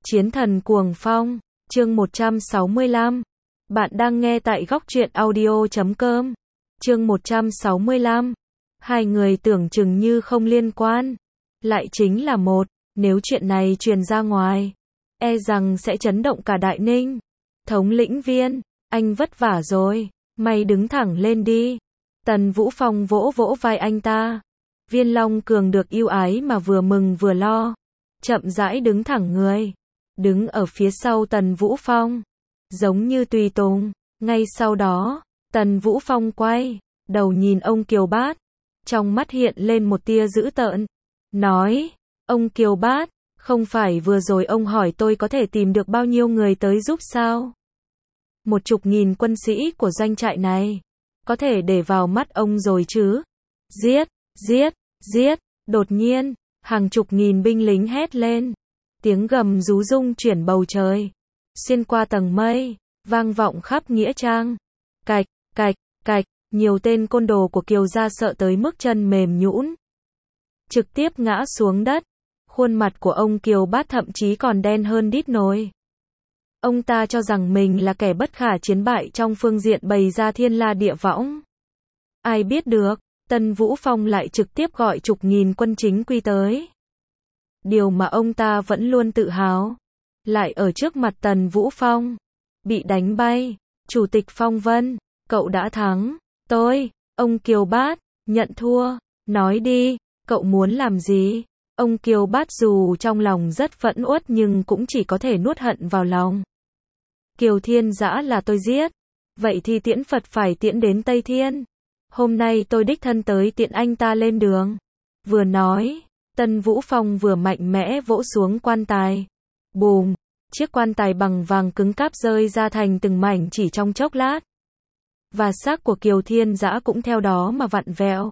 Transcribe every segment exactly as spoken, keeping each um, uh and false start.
Chiến thần cuồng phong, chương một trăm sáu mươi lăm. Bạn đang nghe tại góc truyện audio chấm com. Chương một trăm sáu mươi lăm. Hai người tưởng chừng như không liên quan, lại chính là một. Nếu chuyện này truyền ra ngoài, e rằng sẽ chấn động cả Đại Ninh. Thống lĩnh Viên, anh vất vả rồi, mày đứng thẳng lên đi. Tần Vũ Phong vỗ vỗ vai anh ta. Viên Long Cường được yêu ái mà vừa mừng vừa lo, chậm rãi đứng thẳng người, đứng ở phía sau Tần Vũ Phong, giống như tùy tùng. Ngay sau đó, Tần Vũ Phong quay đầu nhìn ông Kiều Bát, trong mắt hiện lên một tia dữ tợn, nói: "Ông Kiều Bát, không phải vừa rồi ông hỏi tôi có thể tìm được bao nhiêu người tới giúp sao? Một chục nghìn quân sĩ của doanh trại này, có thể để vào mắt ông rồi chứ?" Giết, giết, giết. Đột nhiên, hàng chục nghìn binh lính hét lên. Tiếng gầm rú rung chuyển bầu trời, xuyên qua tầng mây, vang vọng khắp nghĩa trang. Cạch, cạch, cạch, nhiều tên côn đồ của Kiều gia sợ tới mức chân mềm nhũn, trực tiếp ngã xuống đất. Khuôn mặt của ông Kiều Bát thậm chí còn đen hơn đít nồi. Ông ta cho rằng mình là kẻ bất khả chiến bại trong phương diện bày ra thiên la địa võng. Ai biết được, Tần Vũ Phong lại trực tiếp gọi chục nghìn quân chính quy tới. Điều mà ông ta vẫn luôn tự hào, lại ở trước mặt Tần Vũ Phong bị đánh bay. Chủ tịch Phong Vân, cậu đã thắng. Tôi, ông Kiều Bát, nhận thua. Nói đi, cậu muốn làm gì? Ông Kiều Bát dù trong lòng rất phẫn uất nhưng cũng chỉ có thể nuốt hận vào lòng. Kiều Thiên Dã là tôi giết, vậy thì tiễn Phật phải tiễn đến Tây Thiên. Hôm nay tôi đích thân tới tiễn anh ta lên đường. Vừa nói, Tần Vũ Phong vừa mạnh mẽ vỗ xuống quan tài. Bùm, chiếc quan tài bằng vàng cứng cáp rơi ra thành từng mảnh chỉ trong chốc lát. Và xác của Kiều Thiên Dã cũng theo đó mà vặn vẹo.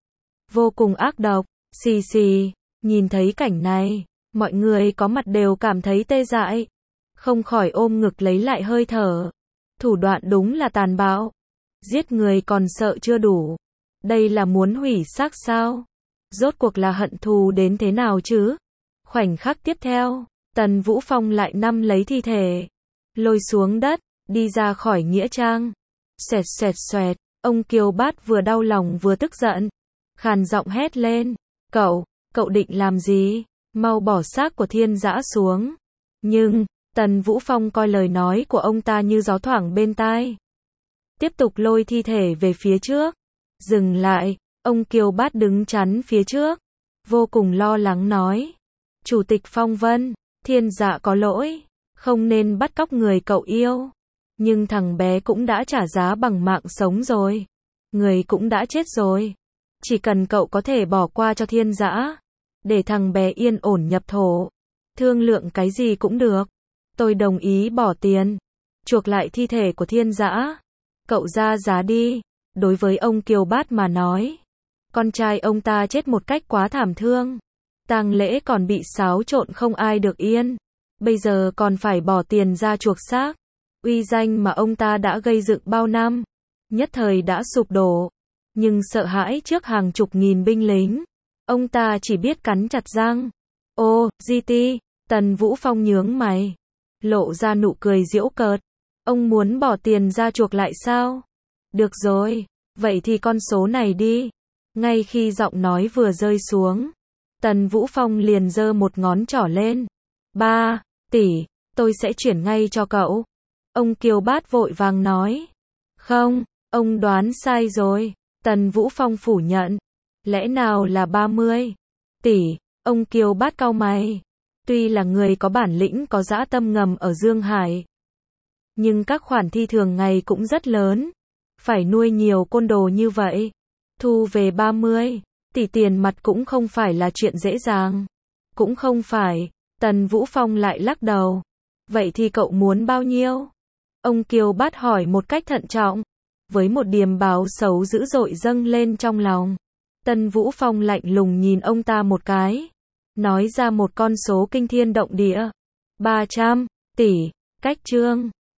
Vô cùng ác độc. Xì xì, nhìn thấy cảnh này, mọi người có mặt đều cảm thấy tê dại, không khỏi ôm ngực lấy lại hơi thở. Thủ đoạn đúng là tàn bạo. Giết người còn sợ chưa đủ, đây là muốn hủy xác sao? Rốt cuộc là hận thù đến thế nào chứ? Khoảnh khắc tiếp theo, Tần Vũ Phong lại nắm lấy thi thể, lôi xuống đất, đi ra khỏi nghĩa trang. Xoẹt xoẹt xoẹt, ông Kiều Bát vừa đau lòng vừa tức giận, khàn giọng hét lên: "Cậu, cậu định làm gì? Mau bỏ xác của Thiên Dã xuống." Nhưng, Tần Vũ Phong coi lời nói của ông ta như gió thoảng bên tai, tiếp tục lôi thi thể về phía trước. Dừng lại, ông Kiều Bát đứng chắn phía trước, vô cùng lo lắng nói: "Chủ tịch Phong Vân, Thiên Dã có lỗi, không nên bắt cóc người cậu yêu. Nhưng thằng bé cũng đã trả giá bằng mạng sống rồi. Người cũng đã chết rồi. Chỉ cần cậu có thể bỏ qua cho Thiên Dã, để thằng bé yên ổn nhập thổ, thương lượng cái gì cũng được. Tôi đồng ý bỏ tiền, chuộc lại thi thể của Thiên Dã. Cậu ra giá đi." Đối với ông Kiều Bát mà nói, con trai ông ta chết một cách quá thảm thương, tang lễ còn bị xáo trộn không ai được yên, bây giờ còn phải bỏ tiền ra chuộc xác. Uy danh mà ông ta đã gây dựng bao năm, nhất thời đã sụp đổ. Nhưng sợ hãi trước hàng chục nghìn binh lính, ông ta chỉ biết cắn chặt răng. "Ô, giê tê", Tần Vũ Phong nhướng mày, lộ ra nụ cười giễu cợt. "Ông muốn bỏ tiền ra chuộc lại sao? Được rồi, vậy thì con số này đi." Ngay khi giọng nói vừa rơi xuống, Tần Vũ Phong liền giơ một ngón trỏ lên. Ba tỷ, tôi sẽ chuyển ngay cho cậu." Ông Kiều Bát vội vàng nói. "Không, ông đoán sai rồi." Tần Vũ Phong phủ nhận. "Lẽ nào là ba mươi tỷ? Ông Kiều Bát cau mày. Tuy là người có bản lĩnh có dã tâm ngầm ở Dương Hải, nhưng các khoản thi thường ngày cũng rất lớn. Phải nuôi nhiều côn đồ như vậy, thu về ba mươi tỷ tiền mặt cũng không phải là chuyện dễ dàng. Cũng không phải." Tần Vũ Phong lại lắc đầu. "Vậy thì cậu muốn bao nhiêu?" Ông Kiều Bát hỏi một cách thận trọng, với một điềm báo xấu dữ dội dâng lên trong lòng. Tần Vũ Phong lạnh lùng nhìn ông ta một cái, nói ra một con số kinh thiên động địa. ba trăm tỷ, cách chương.